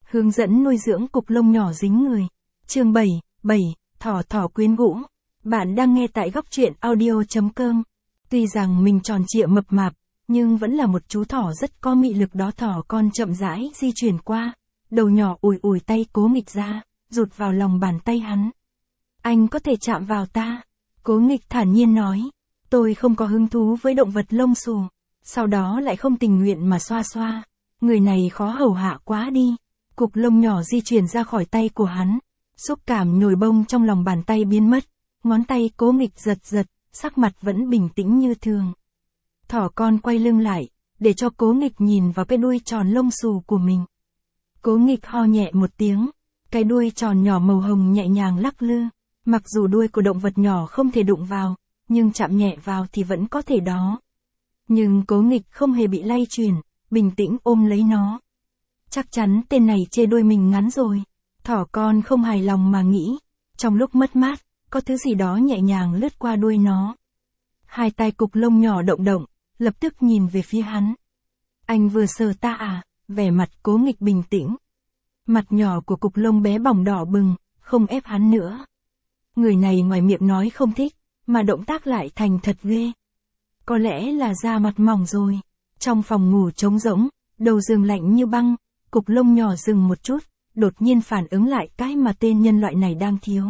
Hướng dẫn nuôi dưỡng cục lông nhỏ dính người. Chương 7, thỏ thỏ quyến rũ. Bạn đang nghe tại góc truyện audio.com. Tuy rằng mình tròn trịa mập mạp, nhưng vẫn là một chú thỏ rất có mị lực đó. Thỏ con chậm rãi di chuyển qua, đầu nhỏ ủi ủi tay Cố Nghịch ra, rụt vào lòng bàn tay hắn. Anh có thể chạm vào ta. Cố Nghịch thản nhiên nói. Tôi không có hứng thú với động vật lông xù. Sau đó lại không tình nguyện mà xoa xoa. Người này khó hầu hạ quá đi. Cục lông nhỏ di chuyển ra khỏi tay của hắn. Xúc cảm nhồi bông trong lòng bàn tay biến mất. Ngón tay Cố Nghịch giật giật, sắc mặt vẫn bình tĩnh như thường. Thỏ con quay lưng lại, để cho Cố Nghịch nhìn vào cái đuôi tròn lông xù của mình. Cố Nghịch ho nhẹ một tiếng. Cái đuôi tròn nhỏ màu hồng nhẹ nhàng lắc lư. Mặc dù đuôi của động vật nhỏ không thể đụng vào, nhưng chạm nhẹ vào thì vẫn có thể đó. Nhưng Cố Nghịch không hề bị lay chuyển, bình tĩnh ôm lấy nó. Chắc chắn tên này chê đuôi mình ngắn rồi. Thỏ con không hài lòng mà nghĩ. Trong lúc mất mát, có thứ gì đó nhẹ nhàng lướt qua đuôi nó. Hai tay cục lông nhỏ động động, lập tức nhìn về phía hắn. Anh vừa sờ ta à? Vẻ mặt Cố Nghịch bình tĩnh. Mặt nhỏ của cục lông bé bỏng đỏ bừng, không ép hắn nữa. Người này ngoài miệng nói không thích, mà động tác lại thành thật ghê. Có lẽ là da mặt mỏng rồi. Trong phòng ngủ trống rỗng, đầu giường lạnh như băng, cục lông nhỏ dừng một chút, đột nhiên phản ứng lại cái mà tên nhân loại này đang thiếu.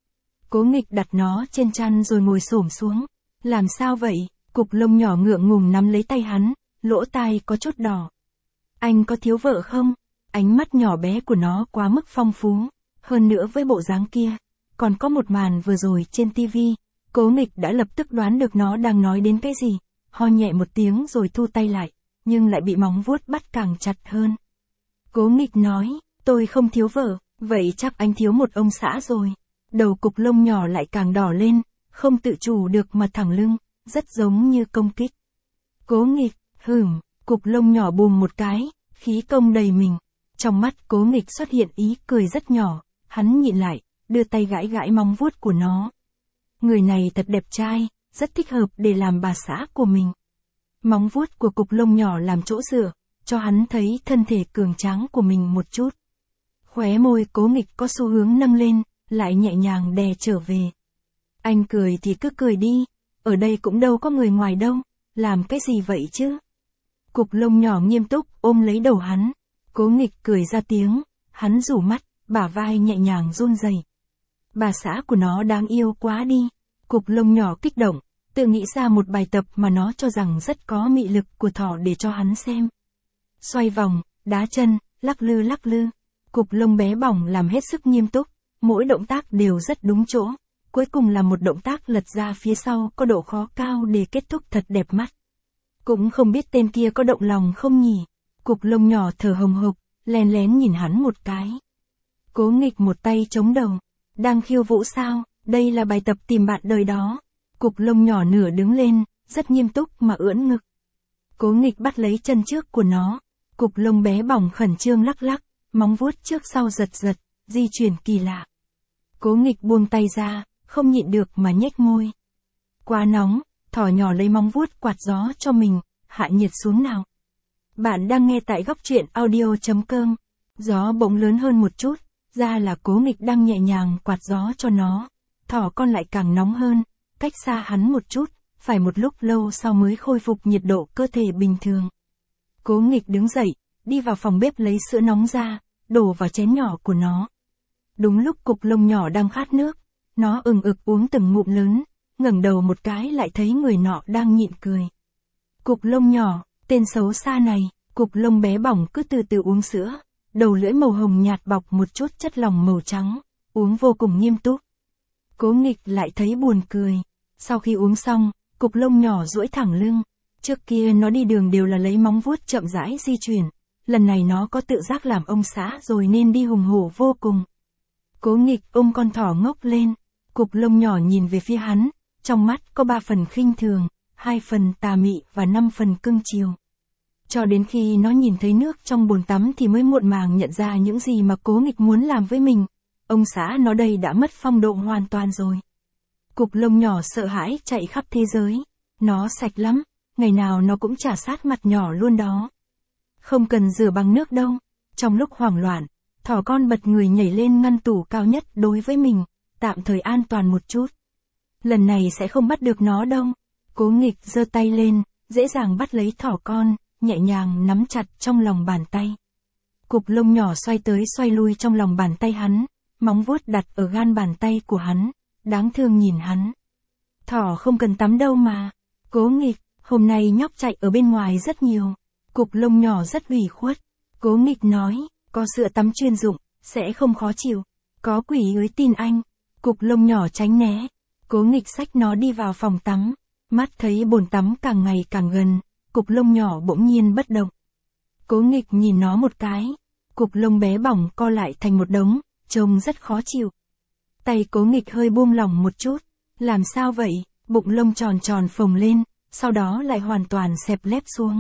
Cố Nghịch đặt nó trên chăn rồi ngồi xổm xuống. Làm sao vậy? Cục lông nhỏ ngượng ngùng nắm lấy tay hắn, lỗ tai có chút đỏ. Anh có thiếu vợ không? Ánh mắt nhỏ bé của nó quá mức phong phú. Hơn nữa với bộ dáng kia, còn có một màn vừa rồi trên tivi, Cố Nghịch đã lập tức đoán được nó đang nói đến cái gì. Ho nhẹ một tiếng rồi thu tay lại, nhưng lại bị móng vuốt bắt càng chặt hơn. Cố Nghịch nói, tôi không thiếu vợ, vậy chắc anh thiếu một ông xã rồi. Đầu cục lông nhỏ lại càng đỏ lên, không tự chủ được mà thẳng lưng, rất giống như công kích. Cố Nghịch, cục lông nhỏ bùm một cái, khí công đầy mình. Trong mắt Cố Nghịch xuất hiện ý cười rất nhỏ, hắn nhịn lại, đưa tay gãi gãi móng vuốt của nó. Người này thật đẹp trai, rất thích hợp để làm bà xã của mình. Móng vuốt của cục lông nhỏ làm chỗ dựa, cho hắn thấy thân thể cường tráng của mình một chút. Khóe môi Cố Nghịch có xu hướng nâng lên, lại nhẹ nhàng đè trở về. Anh cười thì cứ cười đi, ở đây cũng đâu có người ngoài đâu, làm cái gì vậy chứ? Cục lông nhỏ nghiêm túc ôm lấy đầu hắn. Cố Nghịch cười ra tiếng, hắn rủ mắt, bả vai nhẹ nhàng run rẩy. Bà xã của nó đáng yêu quá đi. Cục lông nhỏ kích động, tự nghĩ ra một bài tập mà nó cho rằng rất có mị lực của thỏ để cho hắn xem. Xoay vòng, đá chân, lắc lư. Cục lông bé bỏng làm hết sức nghiêm túc, mỗi động tác đều rất đúng chỗ. Cuối cùng là một động tác lật ra phía sau có độ khó cao để kết thúc thật đẹp mắt. Cũng không biết tên kia có động lòng không nhỉ? Cục lông nhỏ thở hồng hộc, lén lén nhìn hắn một cái. Cố Nghịch một tay chống đầu. Đang khiêu vũ sao? Đây là bài tập tìm bạn đời đó. Cục lông nhỏ nửa đứng lên, rất nghiêm túc mà ưỡn ngực. Cố Nghịch bắt lấy chân trước của nó. Cục lông bé bỏng khẩn trương lắc lắc, móng vuốt trước sau giật giật, di chuyển kỳ lạ. Cố Nghịch buông tay ra, không nhịn được mà nhếch môi. Quá nóng, thỏ nhỏ lấy móng vuốt quạt gió cho mình, hạ nhiệt xuống nào. Bạn đang nghe tại góc truyện audio.com. Gió bỗng lớn hơn một chút, ra là Cố Nghịch đang nhẹ nhàng quạt gió cho nó. Thỏ con lại càng nóng hơn, cách xa hắn một chút, phải một lúc lâu sau mới khôi phục nhiệt độ cơ thể bình thường. Cố Nghịch đứng dậy, đi vào phòng bếp lấy sữa nóng ra, đổ vào chén nhỏ của nó. Đúng lúc cục lông nhỏ đang khát nước, nó ừng ực uống từng ngụm lớn, ngẩng đầu một cái lại thấy người nọ đang nhịn cười. Cục lông nhỏ, tên xấu xa này. Cục lông bé bỏng cứ từ từ uống sữa, đầu lưỡi màu hồng nhạt bọc một chút chất lỏng màu trắng, uống vô cùng nghiêm túc. Cố Nghịch lại thấy buồn cười. Sau khi uống xong, cục lông nhỏ duỗi thẳng lưng. Trước kia nó đi đường đều là lấy móng vuốt chậm rãi di chuyển. Lần này nó có tự giác làm ông xã rồi nên đi hùng hổ vô cùng. Cố Nghịch ôm con thỏ ngốc lên. Cục lông nhỏ nhìn về phía hắn, trong mắt có 3 phần khinh thường, 2 phần tà mị và 5 phần cưng chiều. Cho đến khi nó nhìn thấy nước trong bồn tắm thì mới muộn màng nhận ra những gì mà Cố Nghịch muốn làm với mình. Ông xã nó đây đã mất phong độ hoàn toàn rồi. Cục lông nhỏ sợ hãi chạy khắp thế giới. Nó sạch lắm, ngày nào nó cũng chà sát mặt nhỏ luôn đó. Không cần rửa bằng nước đâu. Trong lúc hoảng loạn, Thỏ con bật người nhảy lên ngăn tủ cao nhất đối với mình, tạm thời an toàn một chút. Lần này sẽ không bắt được nó đâu. Cố Nghịch giơ tay lên, dễ dàng bắt lấy thỏ con, nhẹ nhàng nắm chặt trong lòng bàn tay. Cục lông nhỏ xoay tới xoay lui trong lòng bàn tay hắn, móng vuốt đặt ở gan bàn tay của hắn, đáng thương nhìn hắn. Thỏ không cần tắm đâu mà. Cố Nghịch, hôm nay nhóc chạy ở bên ngoài rất nhiều. Cục lông nhỏ rất ủy khuất. Cố Nghịch nói, có sữa tắm chuyên dụng, sẽ không khó chịu. Có quỷ ới tin anh. Cục lông nhỏ tránh né. Cố Nghịch xách nó đi vào phòng tắm. Mắt thấy bồn tắm càng ngày càng gần, cục lông nhỏ bỗng nhiên bất động. Cố Nghịch nhìn nó một cái. Cục lông bé bỏng co lại thành một đống, trông rất khó chịu. Tay Cố Nghịch hơi buông lỏng một chút. Làm sao vậy? Bụng lông tròn tròn phồng lên, sau đó lại hoàn toàn xẹp lép xuống.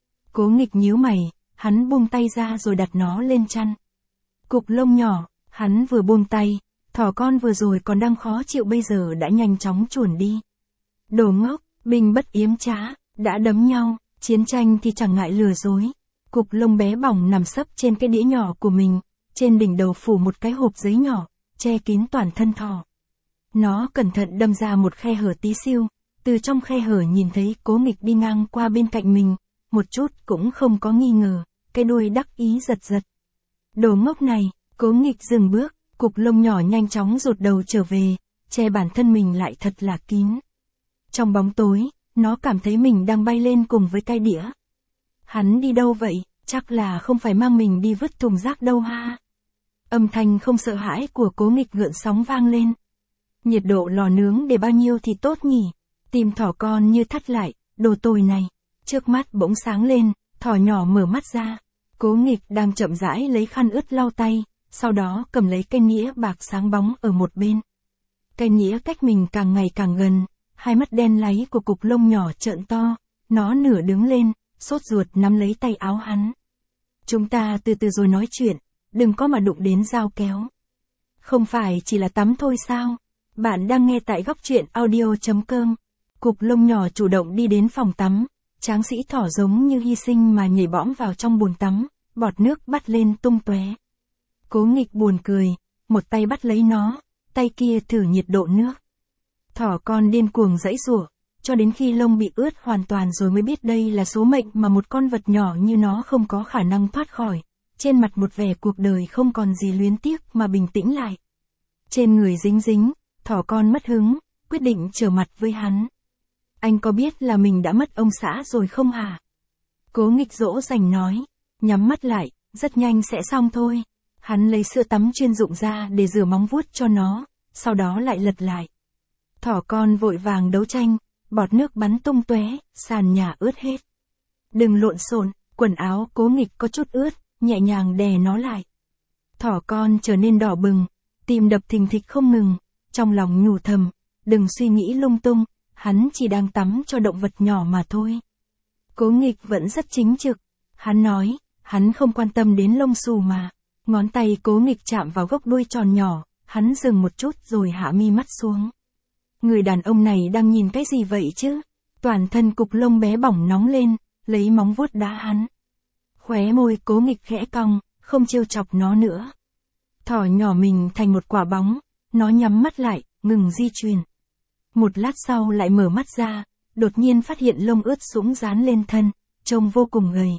Cố Nghịch nhíu mày, hắn buông tay ra rồi đặt nó lên chăn. Cục lông nhỏ, hắn vừa buông tay, thỏ con vừa rồi còn đang khó chịu bây giờ đã nhanh chóng chuồn đi. Đồ ngốc, binh bất yếm trá, đã đấm nhau, chiến tranh thì chẳng ngại lừa dối. Cục lông bé bỏng nằm sấp trên cái đĩa nhỏ của mình, trên đỉnh đầu phủ một cái hộp giấy nhỏ, che kín toàn thân thỏ. Nó cẩn thận đâm ra một khe hở tí xiu, từ trong khe hở nhìn thấy Cố Nghịch đi ngang qua bên cạnh mình, một chút cũng không có nghi ngờ, cái đuôi đắc ý giật giật. Đồ ngốc này, Cố Nghịch dừng bước, cục lông nhỏ nhanh chóng rụt đầu trở về, che bản thân mình lại thật là kín. Trong bóng tối, nó cảm thấy mình đang bay lên cùng với cái đĩa. Hắn đi đâu vậy, chắc là không phải mang mình đi vứt thùng rác đâu ha. Âm thanh không sợ hãi của Cố Nghịch gợn sóng vang lên. Nhiệt độ lò nướng để bao nhiêu thì tốt nhỉ? Tim thỏ con như thắt lại, đồ tồi này. Trước mắt bỗng sáng lên, thỏ nhỏ mở mắt ra. Cố Nghịch đang chậm rãi lấy khăn ướt lau tay, sau đó cầm lấy cây nĩa bạc sáng bóng ở một bên. Cây nĩa cách mình càng ngày càng gần, hai mắt đen láy của cục lông nhỏ trợn to, nó nửa đứng lên, sốt ruột nắm lấy tay áo hắn. Chúng ta từ từ rồi nói chuyện, đừng có mà đụng đến dao kéo. Không phải chỉ là tắm thôi sao? Bạn đang nghe tại góc truyện audio.com. Cục lông nhỏ chủ động đi đến phòng tắm, tráng sĩ thỏ giống như hy sinh mà nhảy bõm vào trong bồn tắm, bọt nước bắt lên tung tóe. Cố Nghịch buồn cười, một tay bắt lấy nó, tay kia thử nhiệt độ nước. Thỏ con điên cuồng giãy giụa, cho đến khi lông bị ướt hoàn toàn rồi mới biết đây là số mệnh mà một con vật nhỏ như nó không có khả năng thoát khỏi. Trên mặt một vẻ cuộc đời không còn gì luyến tiếc mà bình tĩnh lại. Trên người dính dính, thỏ con mất hứng, quyết định trở mặt với hắn. Anh có biết là mình đã mất ông xã rồi không hả? Cố Nghịch dỗ dành nói, nhắm mắt lại, rất nhanh sẽ xong thôi. Hắn lấy sữa tắm chuyên dụng ra để rửa móng vuốt cho nó, sau đó lại lật lại. Thỏ con vội vàng đấu tranh, bọt nước bắn tung tóe, sàn nhà ướt hết. Đừng lộn xộn, quần áo Cố Nghịch có chút ướt, nhẹ nhàng đè nó lại. Thỏ con trở nên đỏ bừng, tim đập thình thịch không ngừng, trong lòng nhủ thầm, đừng suy nghĩ lung tung, hắn chỉ đang tắm cho động vật nhỏ mà thôi. Cố Nghịch vẫn rất chính trực, hắn nói, hắn không quan tâm đến lông xù mà. Ngón tay Cố Nghịch chạm vào gốc đuôi tròn nhỏ, hắn dừng một chút rồi hạ mi mắt xuống. Người đàn ông này đang nhìn cái gì vậy chứ? Toàn thân cục lông bé bỏng nóng lên, lấy móng vuốt đá hắn. Khóe môi Cố Nghịch khẽ cong, không trêu chọc nó nữa. Thỏ nhỏ mình thành một quả bóng, nó nhắm mắt lại, ngừng di chuyển. Một lát sau lại mở mắt ra, đột nhiên phát hiện lông ướt sũng dán lên thân, trông vô cùng gầy.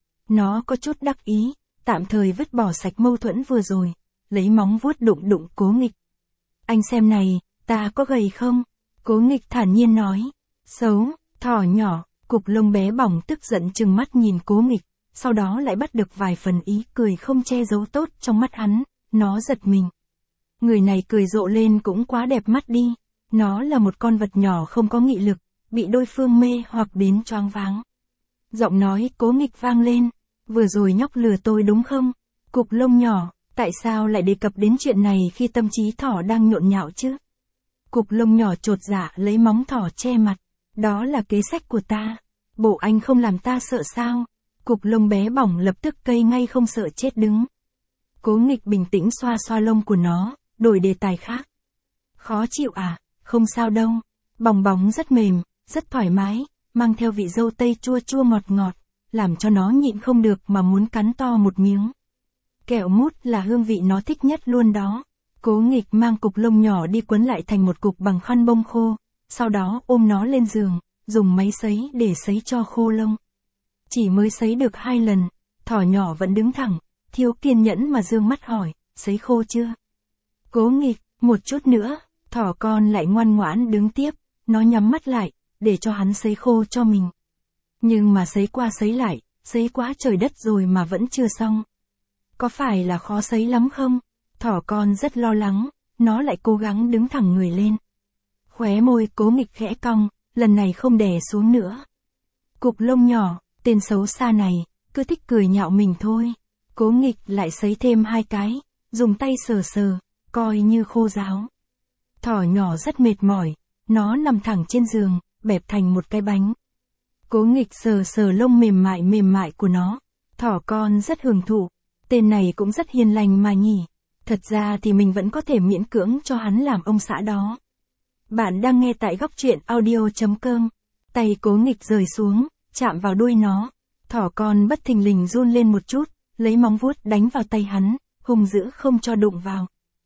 Nó có chút đắc ý, tạm thời vứt bỏ sạch mâu thuẫn vừa rồi, lấy móng vuốt đụng đụng Cố Nghịch. Anh xem này, ta có gầy không? Cố Nghịch thản nhiên nói. Xấu, thỏ nhỏ, cục lông bé bỏng tức giận trừng mắt nhìn Cố Nghịch, sau đó lại bắt được vài phần ý cười không che giấu tốt trong mắt hắn, nó giật mình. Người này cười rộ lên cũng quá đẹp mắt đi, nó là một con vật nhỏ không có nghị lực, bị đối phương mê hoặc đến choáng váng. Giọng nói Cố Nghịch vang lên, vừa rồi nhóc lừa tôi đúng không? Cục lông nhỏ, tại sao lại đề cập đến chuyện này khi tâm trí thỏ đang nhộn nhạo chứ? Cục lông nhỏ chột dạ lấy móng thỏ che mặt, đó là kế sách của ta. Bộ anh không làm ta sợ sao? Cục lông bé bỏng lập tức cây ngay không sợ chết đứng. Cố Nghịch bình tĩnh xoa xoa lông của nó, đổi đề tài khác. Khó chịu à? Không sao đâu. Bong bóng rất mềm, rất thoải mái, mang theo vị dâu tây chua chua ngọt ngọt, làm cho nó nhịn không được mà muốn cắn to một miếng. Kẹo mút là hương vị nó thích nhất luôn đó. Cố Nghịch mang cục lông nhỏ đi quấn lại thành một cục bằng khăn bông khô, sau đó ôm nó lên giường, dùng máy sấy để sấy cho khô lông. Chỉ mới sấy được 2 lần, thỏ nhỏ vẫn đứng thẳng, thiếu kiên nhẫn mà dương mắt hỏi, sấy khô chưa? Cố Nghịch, một chút nữa, thỏ con lại ngoan ngoãn đứng tiếp, nó nhắm mắt lại, để cho hắn sấy khô cho mình. Nhưng mà sấy qua sấy lại, sấy quá trời đất rồi mà vẫn chưa xong. Có phải là khó sấy lắm không? Thỏ con rất lo lắng, nó lại cố gắng đứng thẳng người lên. Khóe môi Cố Nghịch khẽ cong, lần này không đè xuống nữa. Cục lông nhỏ, tên xấu xa này, cứ thích cười nhạo mình thôi. Cố Nghịch lại sấy thêm 2 cái, dùng tay sờ sờ, coi như khô ráo. Thỏ nhỏ rất mệt mỏi, nó nằm thẳng trên giường, bẹp thành một cái bánh. Cố Nghịch sờ sờ lông mềm mại của nó. Thỏ con rất hưởng thụ, tên này cũng rất hiền lành mà nhỉ. Thật ra thì mình vẫn có thể miễn cưỡng cho hắn làm ông xã đó. Bạn đang nghe tại góc truyện audio.com. Tay Cố Nghịch rời xuống, chạm vào đuôi nó. Thỏ con bất thình lình run lên một chút, lấy móng vuốt đánh vào tay hắn, hung dữ không cho đụng vào.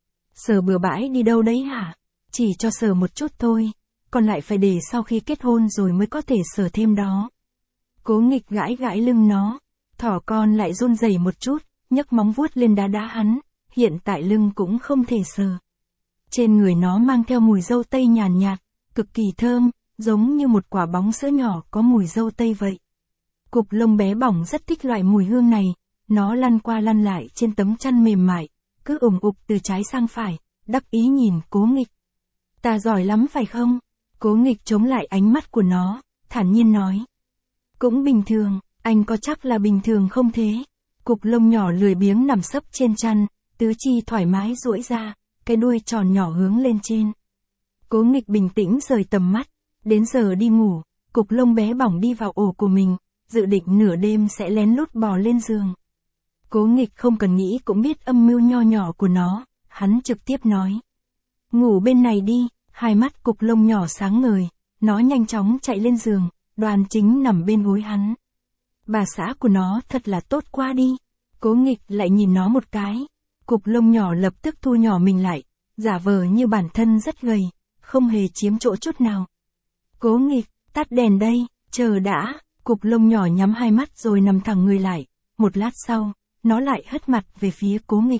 Sờ bừa bãi đi đâu đấy hả? Chỉ cho sờ một chút thôi, còn lại phải để sau khi kết hôn rồi mới có thể sờ thêm đó. Cố Nghịch gãi gãi lưng nó, thỏ con lại run rẩy một chút, nhấc móng vuốt lên đá hắn, hiện tại lưng cũng không thể sờ. Trên người nó mang theo mùi dâu tây nhàn nhạt, cực kỳ thơm, giống như một quả bóng sữa nhỏ có mùi dâu tây vậy. Cục lông bé bỏng rất thích loại mùi hương này, nó lăn qua lăn lại trên tấm chăn mềm mại, cứ ủng ục từ trái sang phải, đắc ý nhìn Cố Nghịch. Ta giỏi lắm phải không? Cố Nghịch chống lại ánh mắt của nó, thản nhiên nói. Cũng bình thường, anh có chắc là bình thường không thế? Cục lông nhỏ lười biếng nằm sấp trên chăn, tứ chi thoải mái duỗi ra, cái đuôi tròn nhỏ hướng lên trên. Cố Nghịch bình tĩnh rời tầm mắt, đến giờ đi ngủ, cục lông bé bỏng đi vào ổ của mình, dự định nửa đêm sẽ lén lút bò lên giường. Cố Nghịch không cần nghĩ cũng biết âm mưu nho nhỏ của nó, hắn trực tiếp nói. Ngủ bên này đi, hai mắt cục lông nhỏ sáng ngời, nó nhanh chóng chạy lên giường, Đoàn Chính nằm bên gối hắn. Bà xã của nó thật là tốt quá đi. Cố Nghịch lại nhìn nó một cái, cục lông nhỏ lập tức thu nhỏ mình lại, giả vờ như bản thân rất gầy, không hề chiếm chỗ chút nào. Cố Nghịch, tắt đèn đây, chờ đã, cục lông nhỏ nhắm hai mắt rồi nằm thẳng người lại, một lát sau, nó lại hất mặt về phía Cố Nghịch.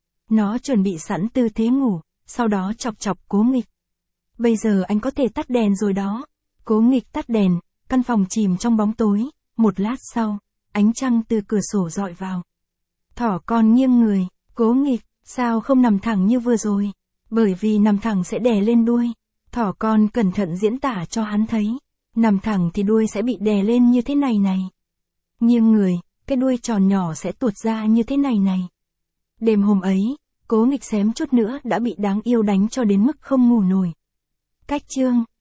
Nó chuẩn bị sẵn tư thế ngủ, sau đó chọc chọc Cố Nghịch. Bây giờ anh có thể tắt đèn rồi đó. Cố Nghịch tắt đèn, căn phòng chìm trong bóng tối, một lát sau, ánh trăng từ cửa sổ dọi vào. Thỏ con nghiêng người, Cố Nghịch, sao không nằm thẳng như vừa rồi? Bởi vì nằm thẳng sẽ đè lên đuôi. Thỏ con cẩn thận diễn tả cho hắn thấy, nằm thẳng thì đuôi sẽ bị đè lên như thế này này. Nghiêng người, cái đuôi tròn nhỏ sẽ tuột ra như thế này này. Đêm hôm ấy, Cố Nghịch xém chút nữa đã bị đáng yêu đánh cho đến mức không ngủ nổi. Cách chương